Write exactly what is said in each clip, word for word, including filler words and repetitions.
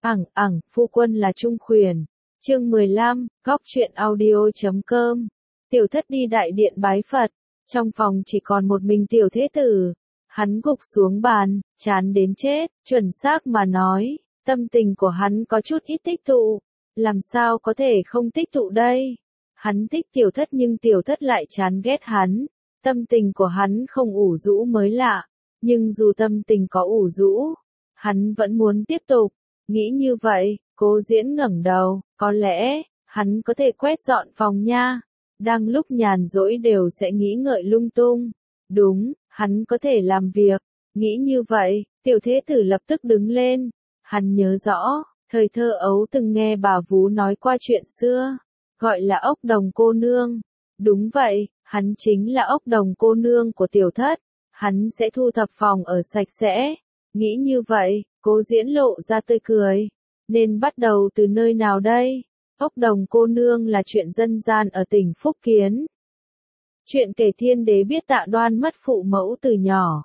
Ẳng ẳng, phu quân là Trung Khuyển. Chương mười lăm, góc truyện audio chấm com. Tiểu thất đi đại điện bái Phật, trong phòng chỉ còn một mình tiểu thế tử. Hắn gục xuống bàn, chán đến chết, chuẩn xác mà nói, tâm tình của hắn có chút ít tích tụ. Làm sao có thể không tích tụ đây? Hắn thích tiểu thất nhưng tiểu thất lại chán ghét hắn. Tâm tình của hắn không ủ rũ mới lạ, nhưng dù tâm tình có ủ rũ, hắn vẫn muốn tiếp tục. Nghĩ như vậy, Cố Diễn ngẩng đầu, có lẽ, hắn có thể quét dọn phòng nha. Đang lúc nhàn rỗi đều sẽ nghĩ ngợi lung tung. Đúng, hắn có thể làm việc. Nghĩ như vậy, tiểu thế tử lập tức đứng lên. Hắn nhớ rõ, thời thơ ấu từng nghe bà vú nói qua chuyện xưa, gọi là ốc đồng cô nương. Đúng vậy, hắn chính là ốc đồng cô nương của tiểu thất. Hắn sẽ thu thập phòng ở sạch sẽ. Nghĩ như vậy, Cố Diễn lộ ra tươi cười. Nên bắt đầu từ nơi nào đây? Ốc đồng cô nương là chuyện dân gian ở tỉnh Phúc Kiến. Chuyện kể thiên đế biết Tạ Đoan mất phụ mẫu từ nhỏ.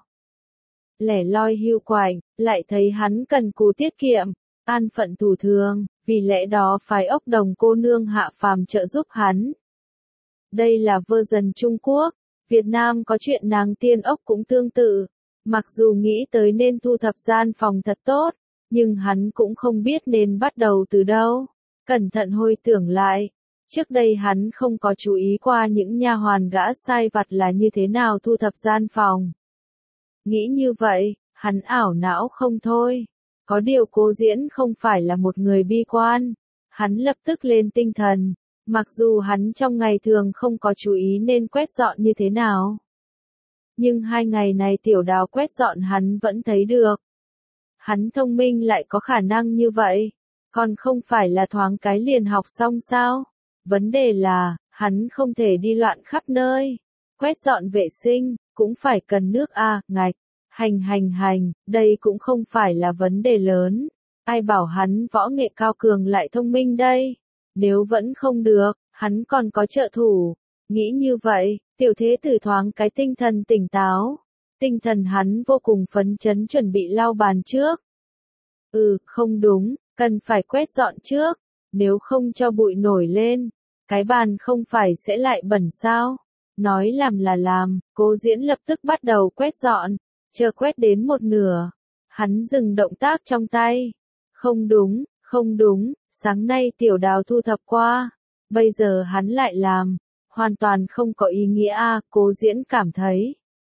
Lẻ loi hưu quạnh, lại thấy hắn cần cù tiết kiệm, an phận thủ thường, vì lẽ đó phái ốc đồng cô nương hạ phàm trợ giúp hắn. Đây là version Trung Quốc, Việt Nam có chuyện nàng tiên ốc cũng tương tự. Mặc dù nghĩ tới nên thu thập gian phòng thật tốt, nhưng hắn cũng không biết nên bắt đầu từ đâu. Cẩn thận hồi tưởng lại, trước đây hắn không có chú ý qua những nha hoàn gã sai vặt là như thế nào thu thập gian phòng. Nghĩ như vậy, hắn ảo não không thôi. Có điều Cố Diễn không phải là một người bi quan. Hắn lập tức lên tinh thần, mặc dù hắn trong ngày thường không có chú ý nên quét dọn như thế nào. Nhưng hai ngày này tiểu đào quét dọn hắn vẫn thấy được. Hắn thông minh lại có khả năng như vậy. Còn không phải là thoáng cái liền học xong sao? Vấn đề là, hắn không thể đi loạn khắp nơi. Quét dọn vệ sinh, cũng phải cần nước a, ngạch. Hành hành hành, đây cũng không phải là vấn đề lớn. Ai bảo hắn võ nghệ cao cường lại thông minh đây? Nếu vẫn không được, hắn còn có trợ thủ. Nghĩ như vậy, tiểu thế tử thoáng cái tinh thần tỉnh táo. Tinh thần hắn vô cùng phấn chấn chuẩn bị lau bàn trước. Ừ, không đúng, cần phải quét dọn trước. Nếu không cho bụi nổi lên, cái bàn không phải sẽ lại bẩn sao? Nói làm là làm, Cố Diễn lập tức bắt đầu quét dọn. Chờ quét đến một nửa, hắn dừng động tác trong tay. Không đúng, không đúng, sáng nay tiểu đào thu thập qua. Bây giờ hắn lại làm. Hoàn toàn không có ý nghĩa a, Cố Diễn cảm thấy.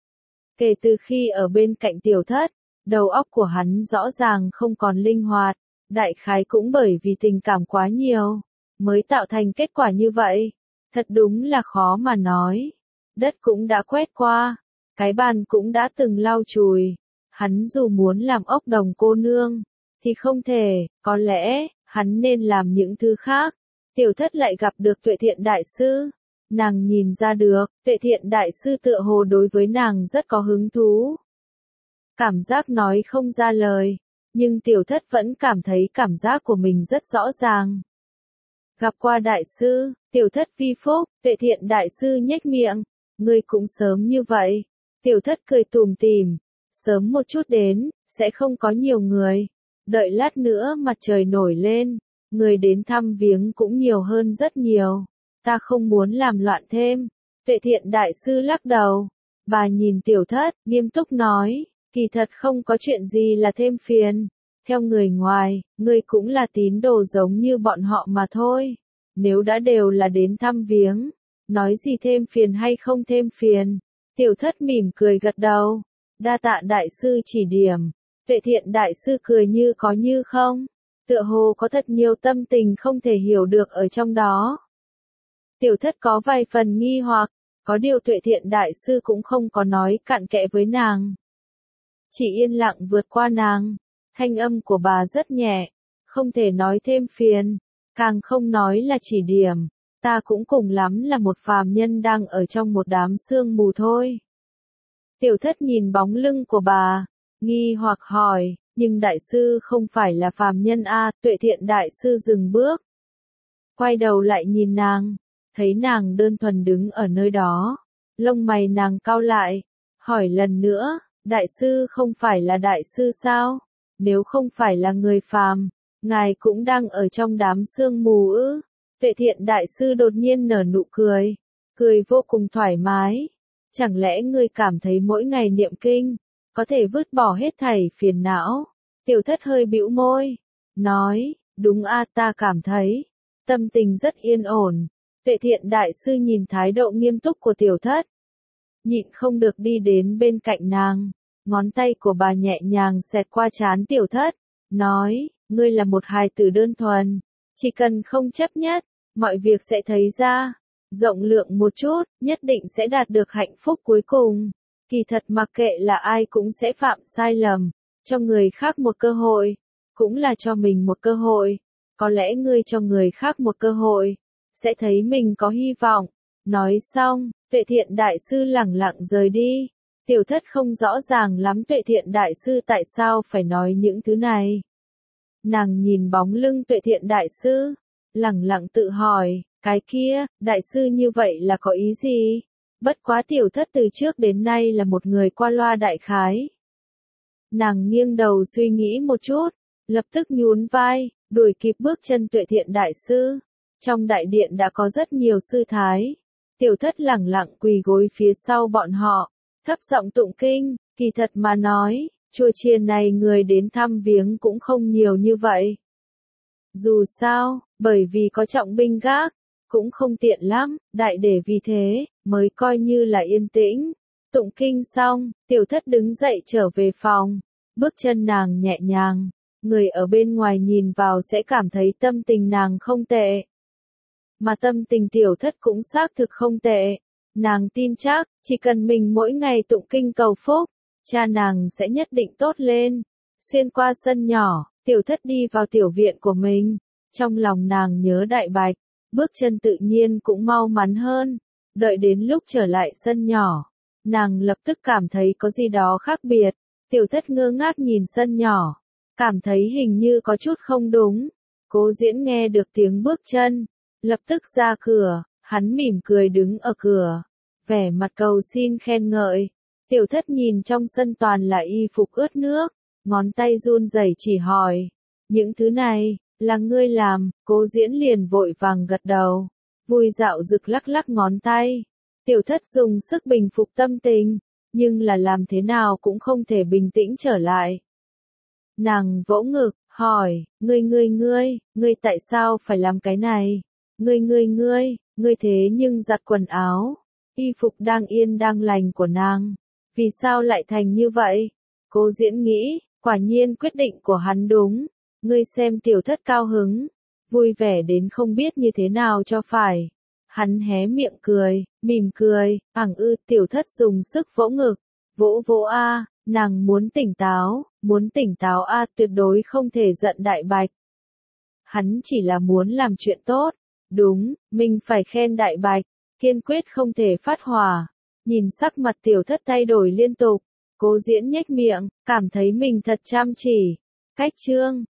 Kể từ khi ở bên cạnh tiểu thất, đầu óc của hắn rõ ràng không còn linh hoạt, đại khái cũng bởi vì tình cảm quá nhiều, mới tạo thành kết quả như vậy. Thật đúng là khó mà nói. Đất cũng đã quét qua, cái bàn cũng đã từng lau chùi. Hắn dù muốn làm ốc đồng cô nương, thì không thể, có lẽ, hắn nên làm những thứ khác. Tiểu thất lại gặp được Tuệ Thiện Đại Sư. Nàng nhìn ra được, Tuệ Thiện Đại Sư tựa hồ đối với nàng rất có hứng thú. Cảm giác nói không ra lời, nhưng tiểu thất vẫn cảm thấy cảm giác của mình rất rõ ràng. Gặp qua Đại Sư, tiểu thất vi phúc, Tuệ Thiện Đại Sư nhếch miệng, ngươi cũng sớm như vậy. Tiểu thất cười tủm tỉm, sớm một chút đến, sẽ không có nhiều người. Đợi lát nữa mặt trời nổi lên, người đến thăm viếng cũng nhiều hơn rất nhiều. Ta không muốn làm loạn thêm. Tuệ Thiện Đại Sư lắc đầu. Bà nhìn tiểu thất, nghiêm túc nói, kỳ thật không có chuyện gì là thêm phiền. Theo người ngoài, ngươi cũng là tín đồ giống như bọn họ mà thôi. Nếu đã đều là đến thăm viếng, nói gì thêm phiền hay không thêm phiền. Tiểu thất mỉm cười gật đầu. Đa tạ Đại Sư chỉ điểm. Tuệ Thiện Đại Sư cười như có như không. Tựa hồ có thật nhiều tâm tình không thể hiểu được ở trong đó. Tiểu thất có vài phần nghi hoặc, có điều Tuệ Thiện Đại Sư cũng không có nói cặn kẽ với nàng. Chỉ yên lặng vượt qua nàng, thanh âm của bà rất nhẹ, không thể nói thêm phiền, càng không nói là chỉ điểm, ta cũng cùng lắm là một phàm nhân đang ở trong một đám sương mù thôi. Tiểu thất nhìn bóng lưng của bà, nghi hoặc hỏi, nhưng Đại Sư không phải là phàm nhân a? Tuệ Thiện Đại Sư dừng bước, quay đầu lại nhìn nàng. Thấy nàng đơn thuần đứng ở nơi đó, lông mày nàng cau lại, hỏi lần nữa, Đại Sư không phải là Đại Sư sao? Nếu không phải là người phàm, Ngài cũng đang ở trong đám sương mù ư? Tuệ Thiện Đại Sư đột nhiên nở nụ cười, cười vô cùng thoải mái. Chẳng lẽ ngươi cảm thấy mỗi ngày niệm kinh, có thể vứt bỏ hết thảy phiền não? Tiểu Thất hơi bĩu môi, nói, đúng a, ta cảm thấy, tâm tình rất yên ổn. Tuệ Thiện Đại Sư nhìn thái độ nghiêm túc của Tiểu Thất, nhịn không được đi đến bên cạnh nàng, ngón tay của bà nhẹ nhàng xẹt qua trán Tiểu Thất, nói, ngươi là một hài tử đơn thuần, chỉ cần không chấp nhất, mọi việc sẽ thấy ra, rộng lượng một chút, nhất định sẽ đạt được hạnh phúc cuối cùng. Kỳ thật mặc kệ là ai cũng sẽ phạm sai lầm, cho người khác một cơ hội, cũng là cho mình một cơ hội. Có lẽ ngươi cho người khác một cơ hội, sẽ thấy mình có hy vọng. Nói xong, Tuệ Thiện Đại Sư lẳng lặng rời đi. Tiểu Thất không rõ ràng lắm Tuệ Thiện Đại Sư tại sao phải nói những thứ này. Nàng nhìn bóng lưng Tuệ Thiện Đại Sư, lẳng lặng tự hỏi, cái kia, Đại Sư như vậy là có ý gì? Bất quá Tiểu Thất từ trước đến nay là một người qua loa đại khái. Nàng nghiêng đầu suy nghĩ một chút, lập tức nhún vai, đuổi kịp bước chân Tuệ Thiện Đại Sư. Trong đại điện đã có rất nhiều sư thái. Tiểu Thất lẳng lặng quỳ gối phía sau bọn họ, thấp giọng tụng kinh. Kỳ thật mà nói, chùa chiền này người đến thăm viếng cũng không nhiều như vậy. Dù sao, bởi vì có trọng binh gác, cũng không tiện lắm, đại để vì thế, mới coi như là yên tĩnh. Tụng kinh xong, Tiểu Thất đứng dậy trở về phòng, bước chân nàng nhẹ nhàng, người ở bên ngoài nhìn vào sẽ cảm thấy tâm tình nàng không tệ. Mà tâm tình Tiểu Thất cũng xác thực không tệ. Nàng tin chắc, chỉ cần mình mỗi ngày tụng kinh cầu phúc, cha nàng sẽ nhất định tốt lên. Xuyên qua sân nhỏ, Tiểu Thất đi vào tiểu viện của mình. Trong lòng nàng nhớ Đại Bạch, bước chân tự nhiên cũng mau mắn hơn. Đợi đến lúc trở lại sân nhỏ, nàng lập tức cảm thấy có gì đó khác biệt. Tiểu Thất ngơ ngác nhìn sân nhỏ, cảm thấy hình như có chút không đúng. Cố Diễn nghe được tiếng bước chân, lập tức ra cửa, hắn mỉm cười đứng ở cửa, vẻ mặt cầu xin khen ngợi. Tiểu Thất nhìn trong sân toàn là y phục ướt nước, ngón tay run rẩy chỉ hỏi, những thứ này, là ngươi làm? Cố Diễn liền vội vàng gật đầu, vui dạo dực lắc lắc ngón tay. Tiểu Thất dùng sức bình phục tâm tình, nhưng là làm thế nào cũng không thể bình tĩnh trở lại. Nàng vỗ ngực, hỏi, ngươi ngươi ngươi, ngươi tại sao phải làm cái này? Ngươi ngươi ngươi, ngươi thế nhưng giặt quần áo, y phục đang yên đang lành của nàng, vì sao lại thành như vậy? Cố Diễn nghĩ, quả nhiên quyết định của hắn đúng. Ngươi xem Tiểu Thất cao hứng, vui vẻ đến không biết như thế nào cho phải. Hắn hé miệng cười, mỉm cười, ẳng ư. Tiểu Thất dùng sức vỗ ngực, vỗ vỗ a, nàng muốn tỉnh táo, muốn tỉnh táo a, tuyệt đối không thể giận Đại Bạch. Hắn chỉ là muốn làm chuyện tốt, đúng, mình phải khen Đại Bạch, kiên quyết không thể phát hỏa. Nhìn sắc mặt Tiểu Thất thay đổi liên tục, Cố Diễn nhếch miệng, cảm thấy mình thật chăm chỉ. Cách chương